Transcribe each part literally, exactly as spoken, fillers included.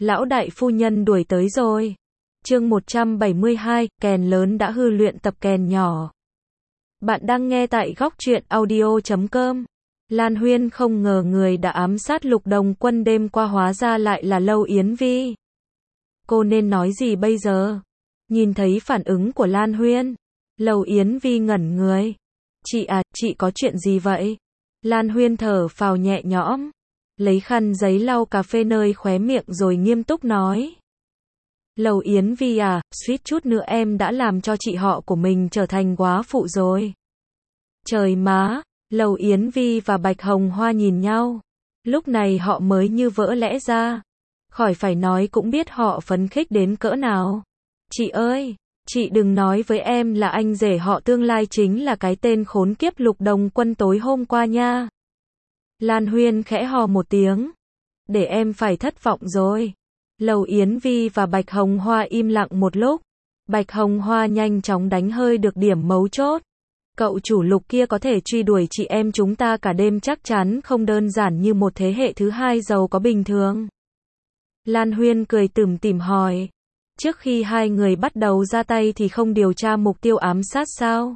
Lão đại phu nhân đuổi tới rồi. Chương một trăm bảy mươi hai, kèn lớn đã hư luyện tập kèn nhỏ. Bạn đang nghe tại góc truyện audio chấm com. Lan Huyên không ngờ người đã ám sát Lục Đồng Quân đêm qua hóa ra lại là Lâu Yến Vi. Cô nên nói gì bây giờ? Nhìn thấy phản ứng của Lan Huyên, Lâu Yến Vi ngẩn người. Chị à, chị có chuyện gì vậy? Lan Huyên thở phào nhẹ nhõm, lấy khăn giấy lau cà phê nơi khóe miệng rồi nghiêm túc nói. Lâu Yến Vi à, suýt chút nữa em đã làm cho chị họ của mình trở thành góa phụ rồi. Trời má, Lâu Yến Vi và Bạch Hồng Hoa nhìn nhau. Lúc này họ mới như vỡ lẽ ra. Khỏi phải nói cũng biết họ phấn khích đến cỡ nào. Chị ơi, chị đừng nói với em là anh rể họ tương lai chính là cái tên khốn kiếp Lục Đồng Quân tối hôm qua nha. Lan Huyên khẽ hò một tiếng. Để em phải thất vọng rồi. Lâu Yến Vi và Bạch Hồng Hoa im lặng một lúc. Bạch Hồng Hoa nhanh chóng đánh hơi được điểm mấu chốt. Cậu chủ Lục kia có thể truy đuổi chị em chúng ta cả đêm chắc chắn không đơn giản như một thế hệ thứ hai giàu có bình thường. Lan Huyên cười tủm tỉm hỏi. Trước khi hai người bắt đầu ra tay thì không điều tra mục tiêu ám sát sao?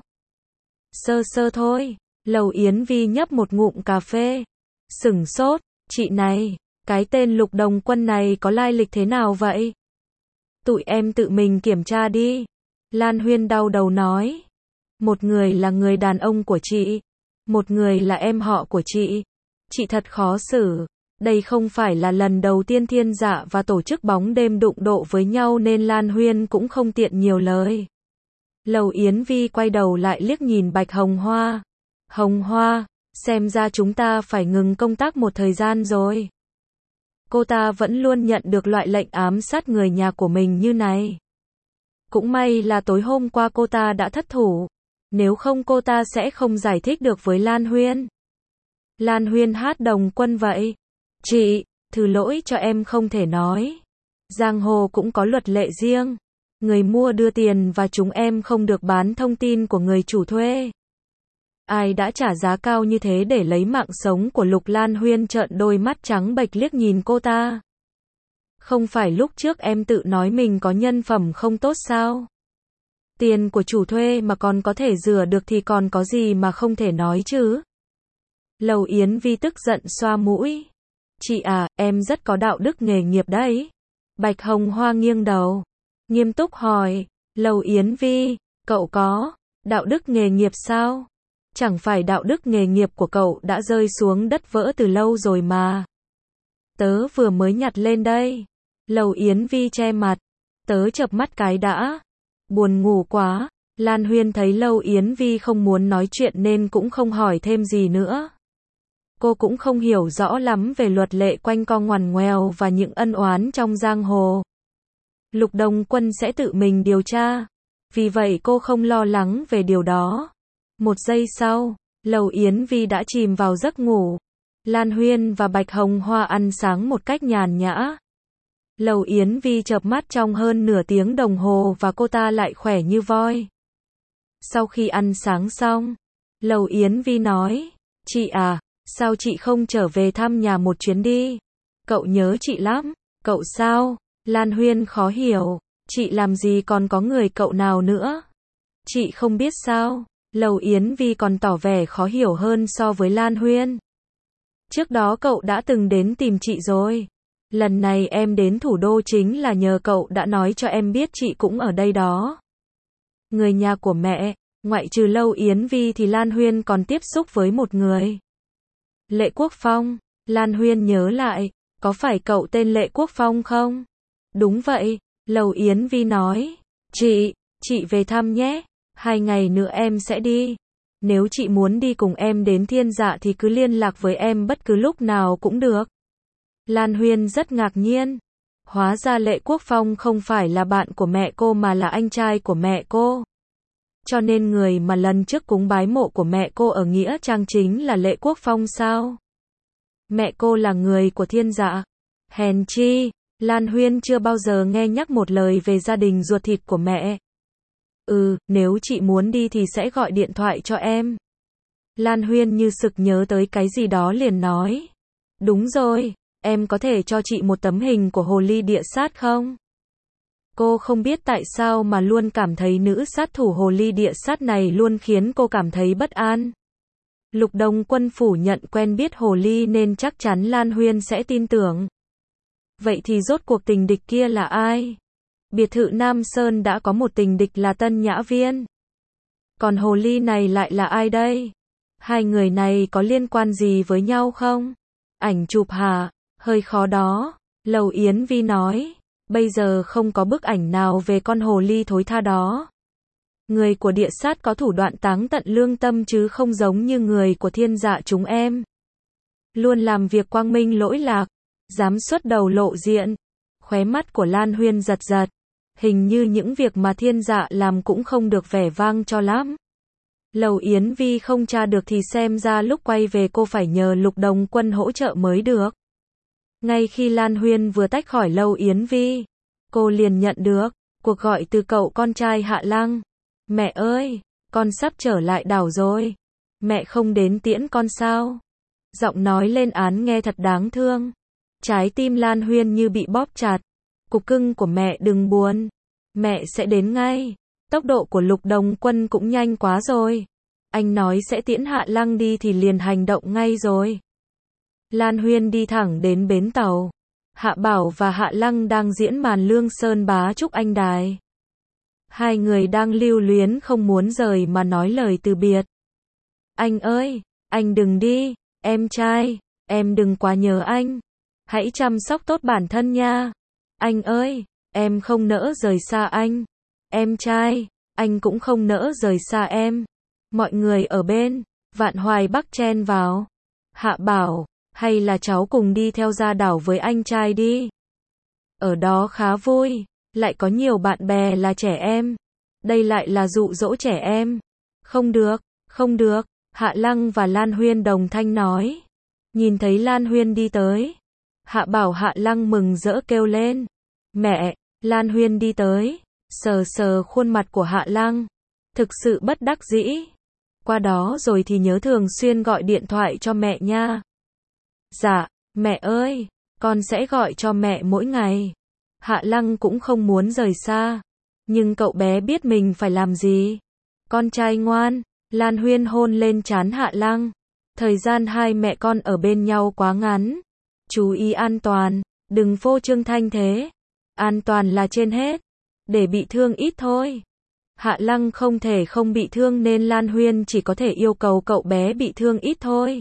Sơ sơ thôi. Lâu Yến Vi nhấp một ngụm cà phê. Sửng sốt. Chị này, cái tên Lục Đồng Quân này có lai lịch thế nào vậy? Tụi em tự mình kiểm tra đi. Lan Huyên đau đầu nói. Một người là người đàn ông của chị. Một người là em họ của chị. Chị thật khó xử. Đây không phải là lần đầu tiên Thiên Dạ và tổ chức bóng đêm đụng độ với nhau nên Lan Huyên cũng không tiện nhiều lời. Lâu Yến Vi quay đầu lại liếc nhìn Bạch Hồng Hoa. Hồng Hoa, xem ra chúng ta phải ngừng công tác một thời gian rồi. Cô ta vẫn luôn nhận được loại lệnh ám sát người nhà của mình như này. Cũng may là tối hôm qua cô ta đã thất thủ. Nếu không cô ta sẽ không giải thích được với Lan Huyên. Lan Huyên hát Đồng Quân vậy. Chị, thứ lỗi cho em không thể nói. Giang hồ cũng có luật lệ riêng. Người mua đưa tiền và chúng em không được bán thông tin của người chủ thuê. Ai đã trả giá cao như thế để lấy mạng sống của Lục? Lan Huyên trợn đôi mắt trắng bệch liếc nhìn cô ta. Không phải lúc trước em tự nói mình có nhân phẩm không tốt sao? Tiền của chủ thuê mà còn có thể rửa được thì còn có gì mà không thể nói chứ? Lâu Yến Vi tức giận xoa mũi. Chị à, em rất có đạo đức nghề nghiệp đấy. Bạch Hồng Hoa nghiêng đầu, nghiêm túc hỏi. Lâu Yến Vi, cậu có đạo đức nghề nghiệp sao? Chẳng phải đạo đức nghề nghiệp của cậu đã rơi xuống đất vỡ từ lâu rồi mà. Tớ vừa mới nhặt lên đây. Lâu Yến Vi che mặt. Tớ chợp mắt cái đã. Buồn ngủ quá. Lan Huyên thấy Lâu Yến Vi không muốn nói chuyện nên cũng không hỏi thêm gì nữa. Cô cũng không hiểu rõ lắm về luật lệ quanh co ngoằn ngoèo và những ân oán trong giang hồ. Lục Đồng Quân sẽ tự mình điều tra. Vì vậy cô không lo lắng về điều đó. Một giây sau, Lâu Yến Vi đã chìm vào giấc ngủ. Lan Huyên và Bạch Hồng Hoa ăn sáng một cách nhàn nhã. Lâu Yến Vi chợp mắt trong hơn nửa tiếng đồng hồ và cô ta lại khỏe như voi. Sau khi ăn sáng xong, Lâu Yến Vi nói, chị à, sao chị không trở về thăm nhà một chuyến đi? Cậu nhớ chị lắm. Cậu sao? Lan Huyên khó hiểu. Chị làm gì còn có người cậu nào nữa? Chị không biết sao? Lâu Yến Vi còn tỏ vẻ khó hiểu hơn so với Lan Huyên. Trước đó cậu đã từng đến tìm chị rồi. Lần này em đến thủ đô chính là nhờ cậu đã nói cho em biết chị cũng ở đây đó. Người nhà của mẹ, ngoại trừ Lâu Yến Vi thì Lan Huyên còn tiếp xúc với một người. Lệ Quốc Phong. Lan Huyên nhớ lại, có phải cậu tên Lệ Quốc Phong không? Đúng vậy, Lâu Yến Vi nói. Chị, chị về thăm nhé. Hai ngày nữa em sẽ đi. Nếu chị muốn đi cùng em đến Thiên Dạ thì cứ liên lạc với em bất cứ lúc nào cũng được. Lan Huyên rất ngạc nhiên. Hóa ra Lệ Quốc Phong không phải là bạn của mẹ cô mà là anh trai của mẹ cô. Cho nên người mà lần trước cúng bái mộ của mẹ cô ở Nghĩa Trang chính là Lệ Quốc Phong sao? Mẹ cô là người của Thiên Dạ. Hèn chi, Lan Huyên chưa bao giờ nghe nhắc một lời về gia đình ruột thịt của mẹ. Ừ, nếu chị muốn đi thì sẽ gọi điện thoại cho em. Lan Huyên như sực nhớ tới cái gì đó liền nói. Đúng rồi, em có thể cho chị một tấm hình của hồ ly địa sát không? Cô không biết tại sao mà luôn cảm thấy nữ sát thủ hồ ly địa sát này luôn khiến cô cảm thấy bất an. Lục Đồng Quân phủ nhận quen biết hồ ly nên chắc chắn Lan Huyên sẽ tin tưởng. Vậy thì rốt cuộc tình địch kia là ai? Biệt thự Nam Sơn đã có một tình địch là Tân Nhã Viên. Còn hồ ly này lại là ai đây? Hai người này có liên quan gì với nhau không? Ảnh chụp hả? Hơi khó đó. Lầu Yến Vi nói. Bây giờ không có bức ảnh nào về con hồ ly thối tha đó. Người của địa sát có thủ đoạn táng tận lương tâm chứ không giống như người của thiên dạ chúng em. Luôn làm việc quang minh lỗi lạc, dám xuất đầu lộ diện. Khóe mắt của Lan Huyên giật giật. Hình như những việc mà thiên dạ làm cũng không được vẻ vang cho lắm. Lầu Yến Vi không tra được thì xem ra lúc quay về cô phải nhờ Lục Đồng Quân hỗ trợ mới được. Ngay khi Lan Huyên vừa tách khỏi Lầu Yến Vi, cô liền nhận được cuộc gọi từ cậu con trai Hạ Lăng. Mẹ ơi, con sắp trở lại đảo rồi. Mẹ không đến tiễn con sao? Giọng nói lên án nghe thật đáng thương. Trái tim Lan Huyên như bị bóp chặt. Cục cưng của mẹ đừng buồn. Mẹ sẽ đến ngay. Tốc độ của Lục Đồng Quân cũng nhanh quá rồi. Anh nói sẽ tiễn Hạ Lăng đi thì liền hành động ngay rồi. Lan Huyên đi thẳng đến bến tàu. Hạ Bảo và Hạ Lăng đang diễn màn Lương Sơn bá trúc anh đài. Hai người đang lưu luyến không muốn rời mà nói lời từ biệt. Anh ơi, anh đừng đi, em trai, em đừng quá nhớ anh. Hãy chăm sóc tốt bản thân nha. Anh ơi, em không nỡ rời xa anh. Em trai, anh cũng không nỡ rời xa em. Mọi người ở bên, Vạn Hoài Bắc chen vào. Hạ Bảo, hay là cháu cùng đi theo ra đảo với anh trai đi. Ở đó khá vui, lại có nhiều bạn bè là trẻ em. Đây lại là dụ dỗ trẻ em. Không được, không được, Hạ Lăng và Lan Huyên đồng thanh nói. Nhìn thấy Lan Huyên đi tới. Hạ Bảo Hạ Lăng mừng rỡ kêu lên. Mẹ, Lan Huyên đi tới. Sờ sờ khuôn mặt của Hạ Lăng. Thực sự bất đắc dĩ. Qua đó rồi thì nhớ thường xuyên gọi điện thoại cho mẹ nha. Dạ, mẹ ơi, con sẽ gọi cho mẹ mỗi ngày. Hạ Lăng cũng không muốn rời xa. Nhưng cậu bé biết mình phải làm gì. Con trai ngoan, Lan Huyên hôn lên trán Hạ Lăng. Thời gian hai mẹ con ở bên nhau quá ngắn. Chú ý an toàn, đừng phô trương thanh thế. An toàn là trên hết. Để bị thương ít thôi. Hạ Lăng không thể không bị thương nên Lan Huyên chỉ có thể yêu cầu cậu bé bị thương ít thôi.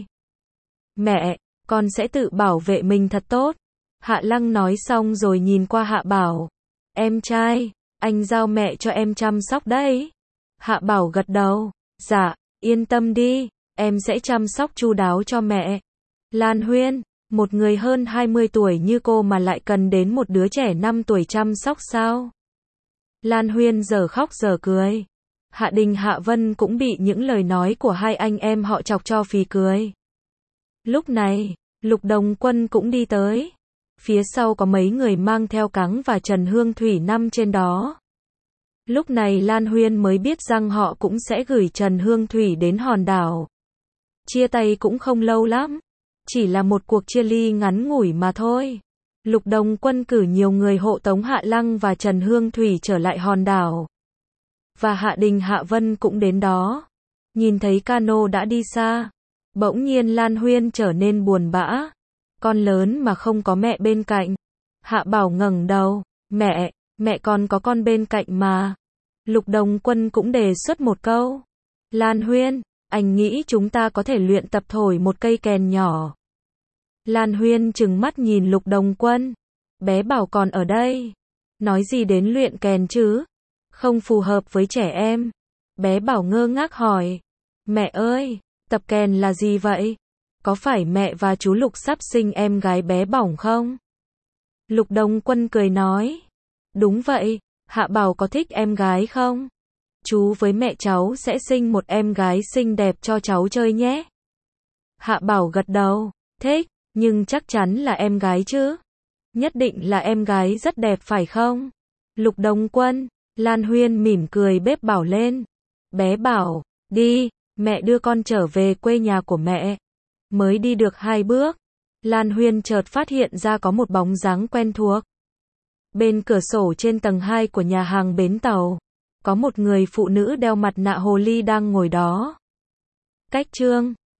Mẹ, con sẽ tự bảo vệ mình thật tốt. Hạ Lăng nói xong rồi nhìn qua Hạ Bảo. Em trai, anh giao mẹ cho em chăm sóc đấy. Hạ Bảo gật đầu. Dạ, yên tâm đi, em sẽ chăm sóc chu đáo cho mẹ. Lan Huyên, một người hơn hai mươi tuổi như cô mà lại cần đến một đứa trẻ năm tuổi chăm sóc sao? Lan Huyên giờ khóc giờ cười. Hạ Đình Hạ Vân cũng bị những lời nói của hai anh em họ chọc cho phì cười. Lúc này, Lục Đồng Quân cũng đi tới. Phía sau có mấy người mang theo Cắng và Trần Hương Thủy nằm trên đó. Lúc này Lan Huyên mới biết rằng họ cũng sẽ gửi Trần Hương Thủy đến hòn đảo. Chia tay cũng không lâu lắm. Chỉ là một cuộc chia ly ngắn ngủi mà thôi. Lục Đồng Quân cử nhiều người hộ tống Hạ Lăng và Trần Hương Thủy trở lại hòn đảo. Và Hạ Đình Hạ Vân cũng đến đó. Nhìn thấy cano đã đi xa. Bỗng nhiên Lan Huyên trở nên buồn bã. Con lớn mà không có mẹ bên cạnh. Hạ Bảo ngẩng đầu. Mẹ, mẹ còn có con bên cạnh mà. Lục Đồng Quân cũng đề xuất một câu. Lan Huyên, anh nghĩ chúng ta có thể luyện tập thổi một cây kèn nhỏ. Lan Huyên trừng mắt nhìn Lục Đồng Quân. Bé Bảo còn ở đây. Nói gì đến luyện kèn chứ? Không phù hợp với trẻ em. Bé Bảo ngơ ngác hỏi. Mẹ ơi, tập kèn là gì vậy? Có phải mẹ và chú Lục sắp sinh em gái bé Bỏng không? Lục Đồng Quân cười nói. Đúng vậy, Hạ Bảo có thích em gái không? Chú với mẹ cháu sẽ sinh một em gái xinh đẹp cho cháu chơi nhé. Hạ Bảo gật đầu. Thích, nhưng chắc chắn là em gái chứ? Nhất định là em gái rất đẹp phải không? Lục Đồng Quân, Lan Huyên mỉm cười bếp bảo lên. Bé Bảo, đi, mẹ đưa con trở về quê nhà của mẹ. Mới đi được hai bước, Lan Huyên chợt phát hiện ra có một bóng dáng quen thuộc. Bên cửa sổ trên tầng hai của nhà hàng bến tàu, có một người phụ nữ đeo mặt nạ hồ ly đang ngồi đó. Cách chương